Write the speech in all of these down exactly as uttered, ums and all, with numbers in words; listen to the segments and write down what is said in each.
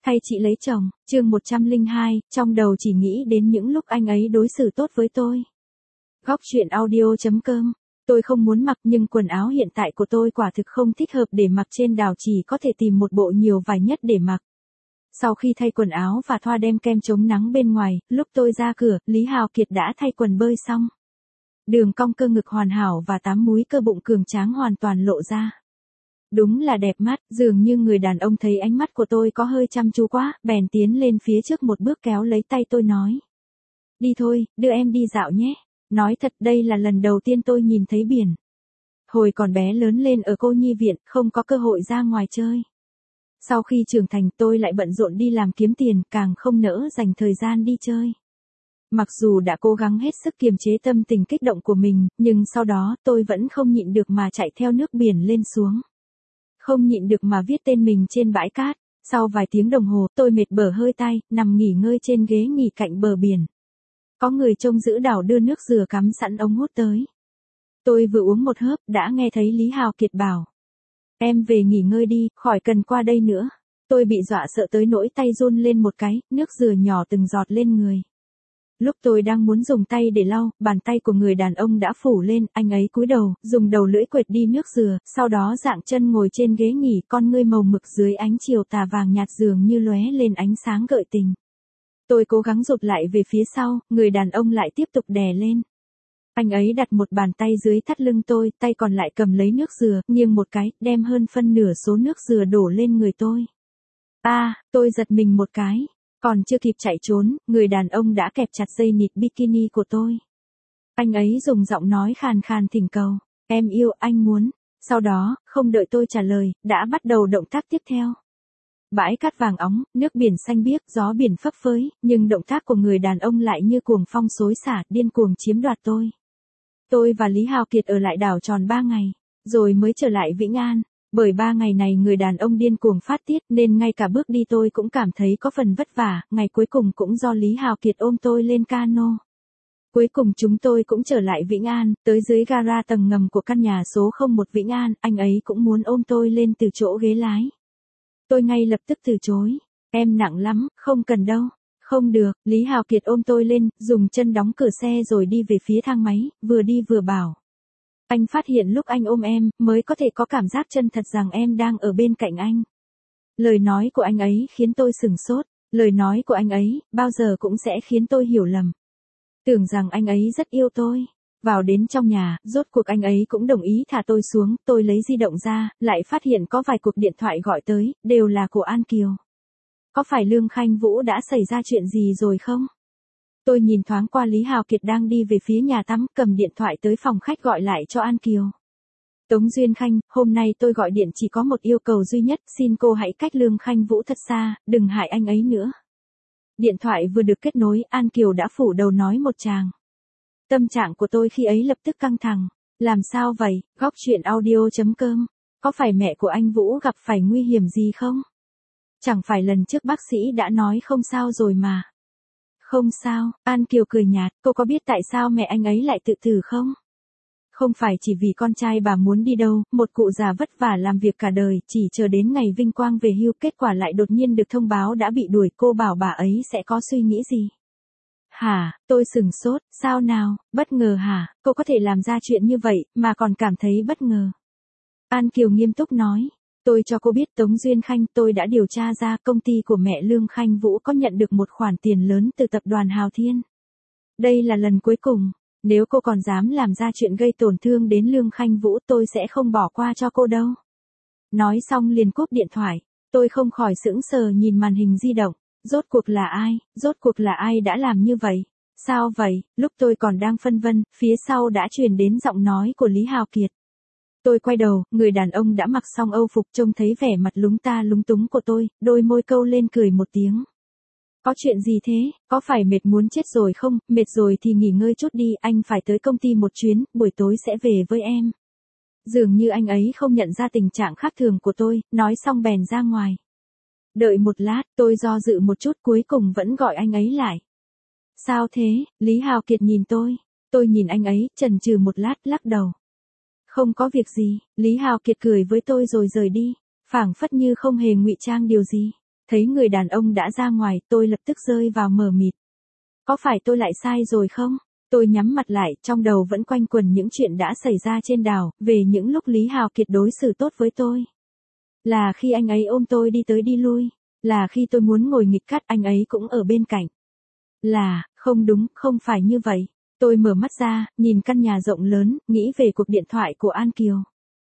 Thay chị lấy chồng, chương một trăm lẻ hai, trong đầu chỉ nghĩ đến những lúc anh ấy đối xử tốt với tôi. Góc truyện audio chấm com. Tôi không muốn mặc nhưng quần áo hiện tại của tôi quả thực không thích hợp để mặc trên đảo, chỉ có thể tìm một bộ nhiều vải nhất để mặc. Sau khi thay quần áo và thoa đem kem chống nắng bên ngoài, lúc tôi ra cửa, Lý Hào Kiệt đã thay quần bơi xong. Đường cong cơ ngực hoàn hảo và tám múi cơ bụng cường tráng hoàn toàn lộ ra. Đúng là đẹp mắt, dường như người đàn ông thấy ánh mắt của tôi có hơi chăm chú quá, bèn tiến lên phía trước một bước kéo lấy tay tôi nói. Đi thôi, đưa em đi dạo nhé. Nói thật đây là lần đầu tiên tôi nhìn thấy biển. Hồi còn bé lớn lên ở cô nhi viện, không có cơ hội ra ngoài chơi. Sau khi trưởng thành tôi lại bận rộn đi làm kiếm tiền, càng không nỡ dành thời gian đi chơi. Mặc dù đã cố gắng hết sức kiềm chế tâm tình kích động của mình, nhưng sau đó tôi vẫn không nhịn được mà chạy theo nước biển lên xuống. Không nhịn được mà viết tên mình trên bãi cát. Sau vài tiếng đồng hồ, tôi mệt bở hơi tay, nằm nghỉ ngơi trên ghế nghỉ cạnh bờ biển. Có người trông giữ đảo đưa nước dừa cắm sẵn ống hút tới. Tôi vừa uống một hớp, đã nghe thấy Lý Hào Kiệt bảo. Em về nghỉ ngơi đi, khỏi cần qua đây nữa. Tôi bị dọa sợ tới nỗi tay run lên một cái, nước dừa nhỏ từng giọt lên người. Lúc tôi đang muốn dùng tay để lau, bàn tay của người đàn ông đã phủ lên, anh ấy cúi đầu, dùng đầu lưỡi quệt đi nước dừa, sau đó dạng chân ngồi trên ghế nghỉ, con ngươi màu mực dưới ánh chiều tà vàng nhạt dường như lóe lên ánh sáng gợi tình. Tôi cố gắng rụt lại về phía sau, người đàn ông lại tiếp tục đè lên. Anh ấy đặt một bàn tay dưới thắt lưng tôi, tay còn lại cầm lấy nước dừa, nghiêng một cái, đem hơn phân nửa số nước dừa đổ lên người tôi. A, à, tôi giật mình một cái. Còn chưa kịp chạy trốn, người đàn ông đã kẹp chặt dây nịt bikini của tôi. Anh ấy dùng giọng nói khàn khàn thỉnh cầu, em yêu, anh muốn. Sau đó, không đợi tôi trả lời, đã bắt đầu động tác tiếp theo. Bãi cát vàng óng, nước biển xanh biếc, gió biển phấp phới, nhưng động tác của người đàn ông lại như cuồng phong xối xả, điên cuồng chiếm đoạt tôi. Tôi và Lý Hào Kiệt ở lại đảo tròn ba ngày, rồi mới trở lại Vĩnh An. Bởi ba ngày này người đàn ông điên cuồng phát tiết nên ngay cả bước đi tôi cũng cảm thấy có phần vất vả, ngày cuối cùng cũng do Lý Hào Kiệt ôm tôi lên cano. Cuối cùng chúng tôi cũng trở lại Vĩnh An, tới dưới gara tầng ngầm của căn nhà số không một Vĩnh An, anh ấy cũng muốn ôm tôi lên từ chỗ ghế lái. Tôi ngay lập tức từ chối, em nặng lắm, không cần đâu. Không được, Lý Hào Kiệt ôm tôi lên, dùng chân đóng cửa xe rồi đi về phía thang máy, vừa đi vừa bảo. Anh phát hiện lúc anh ôm em, mới có thể có cảm giác chân thật rằng em đang ở bên cạnh anh. Lời nói của anh ấy khiến tôi sửng sốt, lời nói của anh ấy, bao giờ cũng sẽ khiến tôi hiểu lầm. Tưởng rằng anh ấy rất yêu tôi. Vào đến trong nhà, rốt cuộc anh ấy cũng đồng ý thả tôi xuống, tôi lấy di động ra, lại phát hiện có vài cuộc điện thoại gọi tới, đều là của An Kiều. Có phải Lương Khanh Vũ đã xảy ra chuyện gì rồi không? Tôi nhìn thoáng qua Lý Hào Kiệt đang đi về phía nhà tắm, cầm điện thoại tới phòng khách gọi lại cho An Kiều. Tống Duyên Khanh, hôm nay tôi gọi điện chỉ có một yêu cầu duy nhất, xin cô hãy cách Lương Khanh Vũ thật xa, đừng hại anh ấy nữa. Điện thoại vừa được kết nối, An Kiều đã phủ đầu nói một tràng. Tâm trạng của tôi khi ấy lập tức căng thẳng. Làm sao vậy? Góc truyện audio chấm com. Có phải mẹ của anh Vũ gặp phải nguy hiểm gì không? Chẳng phải lần trước bác sĩ đã nói không sao rồi mà. Không sao, An Kiều cười nhạt, cô có biết tại sao mẹ anh ấy lại tự tử không? Không phải chỉ vì con trai bà muốn đi đâu, một cụ già vất vả làm việc cả đời, chỉ chờ đến ngày vinh quang về hưu, kết quả lại đột nhiên được thông báo đã bị đuổi, cô bảo bà ấy sẽ có suy nghĩ gì? Hả, tôi sừng sốt, sao nào, bất ngờ hả, cô có thể làm ra chuyện như vậy, mà còn cảm thấy bất ngờ. An Kiều nghiêm túc nói. Tôi cho cô biết Tống Duyên Khanh, tôi đã điều tra ra công ty của mẹ Lương Khanh Vũ có nhận được một khoản tiền lớn từ tập đoàn Hào Thiên. Đây là lần cuối cùng, nếu cô còn dám làm ra chuyện gây tổn thương đến Lương Khanh Vũ tôi sẽ không bỏ qua cho cô đâu. Nói xong liền cúp điện thoại, tôi không khỏi sững sờ nhìn màn hình di động, rốt cuộc là ai, rốt cuộc là ai đã làm như vậy, sao vậy, lúc tôi còn đang phân vân, phía sau đã truyền đến giọng nói của Lý Hào Kiệt. Tôi quay đầu, người đàn ông đã mặc xong âu phục trông thấy vẻ mặt lúng ta lúng túng của tôi, đôi môi câu lên cười một tiếng. Có chuyện gì thế, có phải mệt muốn chết rồi không, mệt rồi thì nghỉ ngơi chút đi, anh phải tới công ty một chuyến, buổi tối sẽ về với em. Dường như anh ấy không nhận ra tình trạng khác thường của tôi, nói xong bèn ra ngoài. Đợi một lát, tôi do dự một chút cuối cùng vẫn gọi anh ấy lại. Sao thế, Lý Hào Kiệt nhìn tôi, tôi nhìn anh ấy, chần chừ một lát, lắc đầu. Không có việc gì, Lý Hào Kiệt cười với tôi rồi rời đi, phảng phất như không hề ngụy trang điều gì. Thấy người đàn ông đã ra ngoài, tôi lập tức rơi vào mờ mịt. Có phải tôi lại sai rồi không? Tôi nhắm mặt lại, trong đầu vẫn quanh quẩn những chuyện đã xảy ra trên đảo, về những lúc Lý Hào Kiệt đối xử tốt với tôi. Là khi anh ấy ôm tôi đi tới đi lui, là khi tôi muốn ngồi nghịch cắt anh ấy cũng ở bên cạnh. Là, không đúng, không phải như vậy. Tôi mở mắt ra, nhìn căn nhà rộng lớn, nghĩ về cuộc điện thoại của An Kiều.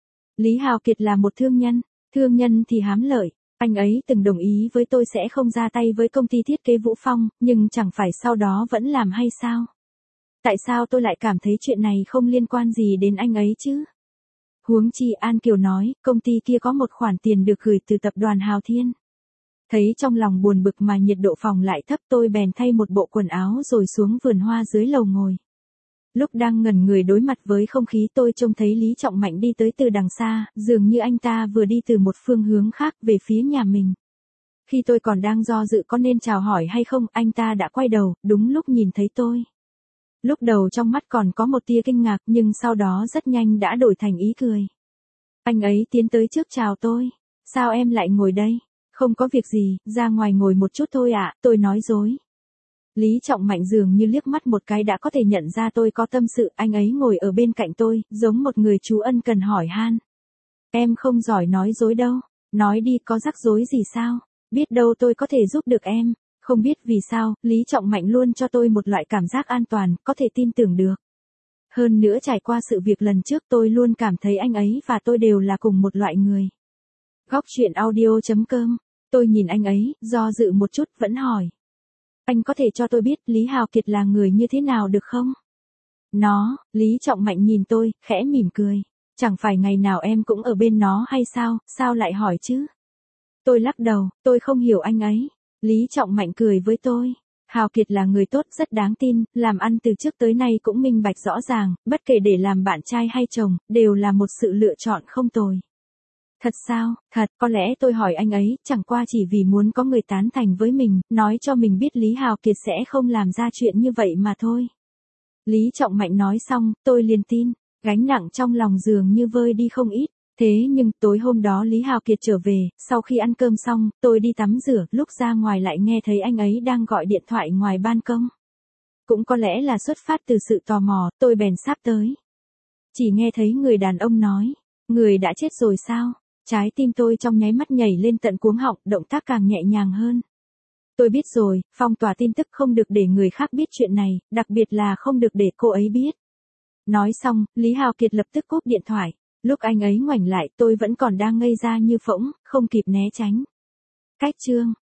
Lý Hào Kiệt là một thương nhân, thương nhân thì hám lợi. Anh ấy từng đồng ý với tôi sẽ không ra tay với công ty thiết kế Vũ Phong, nhưng chẳng phải sau đó vẫn làm hay sao? Tại sao tôi lại cảm thấy chuyện này không liên quan gì đến anh ấy chứ? Huống chi An Kiều nói, công ty kia có một khoản tiền được gửi từ tập đoàn Hào Thiên. Thấy trong lòng buồn bực mà nhiệt độ phòng lại thấp, tôi bèn thay một bộ quần áo rồi xuống vườn hoa dưới lầu ngồi. Lúc đang ngẩn người đối mặt với không khí, tôi trông thấy Lý Trọng Mạnh đi tới từ đằng xa, dường như anh ta vừa đi từ một phương hướng khác về phía nhà mình. Khi tôi còn đang do dự có nên chào hỏi hay không, anh ta đã quay đầu, đúng lúc nhìn thấy tôi. Lúc đầu trong mắt còn có một tia kinh ngạc, nhưng sau đó rất nhanh đã đổi thành ý cười. Anh ấy tiến tới trước chào tôi. Sao em lại ngồi đây? Không có việc gì, ra ngoài ngồi một chút thôi ạ, tôi nói dối. Lý Trọng Mạnh dường như liếc mắt một cái đã có thể nhận ra tôi có tâm sự, anh ấy ngồi ở bên cạnh tôi, giống một người chú ân cần hỏi han. Em không giỏi nói dối đâu, nói đi, có rắc rối gì sao? Biết đâu tôi có thể giúp được em. Không biết vì sao, Lý Trọng Mạnh luôn cho tôi một loại cảm giác an toàn, có thể tin tưởng được. Hơn nữa trải qua sự việc lần trước tôi luôn cảm thấy anh ấy và tôi đều là cùng một loại người. Góc truyện audio chấm com, tôi nhìn anh ấy, do dự một chút, vẫn hỏi. Anh có thể cho tôi biết Lý Hào Kiệt là người như thế nào được không? Nó, Lý Trọng Mạnh nhìn tôi, khẽ mỉm cười. Chẳng phải ngày nào em cũng ở bên nó hay sao, sao lại hỏi chứ? Tôi lắc đầu, tôi không hiểu anh ấy. Lý Trọng Mạnh cười với tôi. Hào Kiệt là người tốt, rất đáng tin, làm ăn từ trước tới nay cũng minh bạch rõ ràng, bất kể để làm bạn trai hay chồng, đều là một sự lựa chọn không tồi. Thật sao? Thật, có lẽ tôi hỏi anh ấy, chẳng qua chỉ vì muốn có người tán thành với mình, nói cho mình biết Lý Hào Kiệt sẽ không làm ra chuyện như vậy mà thôi. Lý Trọng Mạnh nói xong, tôi liền tin, gánh nặng trong lòng dường như vơi đi không ít. Thế nhưng tối hôm đó Lý Hào Kiệt trở về, sau khi ăn cơm xong, tôi đi tắm rửa, lúc ra ngoài lại nghe thấy anh ấy đang gọi điện thoại ngoài ban công. Cũng có lẽ là xuất phát từ sự tò mò, tôi bèn sáp tới. Chỉ nghe thấy người đàn ông nói, người đã chết rồi sao? Trái tim tôi trong nháy mắt nhảy lên tận cuống họng, động tác càng nhẹ nhàng hơn. Tôi biết rồi, phong tỏa tin tức không được để người khác biết chuyện này, đặc biệt là không được để cô ấy biết. Nói xong, Lý Hào Kiệt lập tức cúp điện thoại. Lúc anh ấy ngoảnh lại, tôi vẫn còn đang ngây ra như phỗng, không kịp né tránh. Cách chương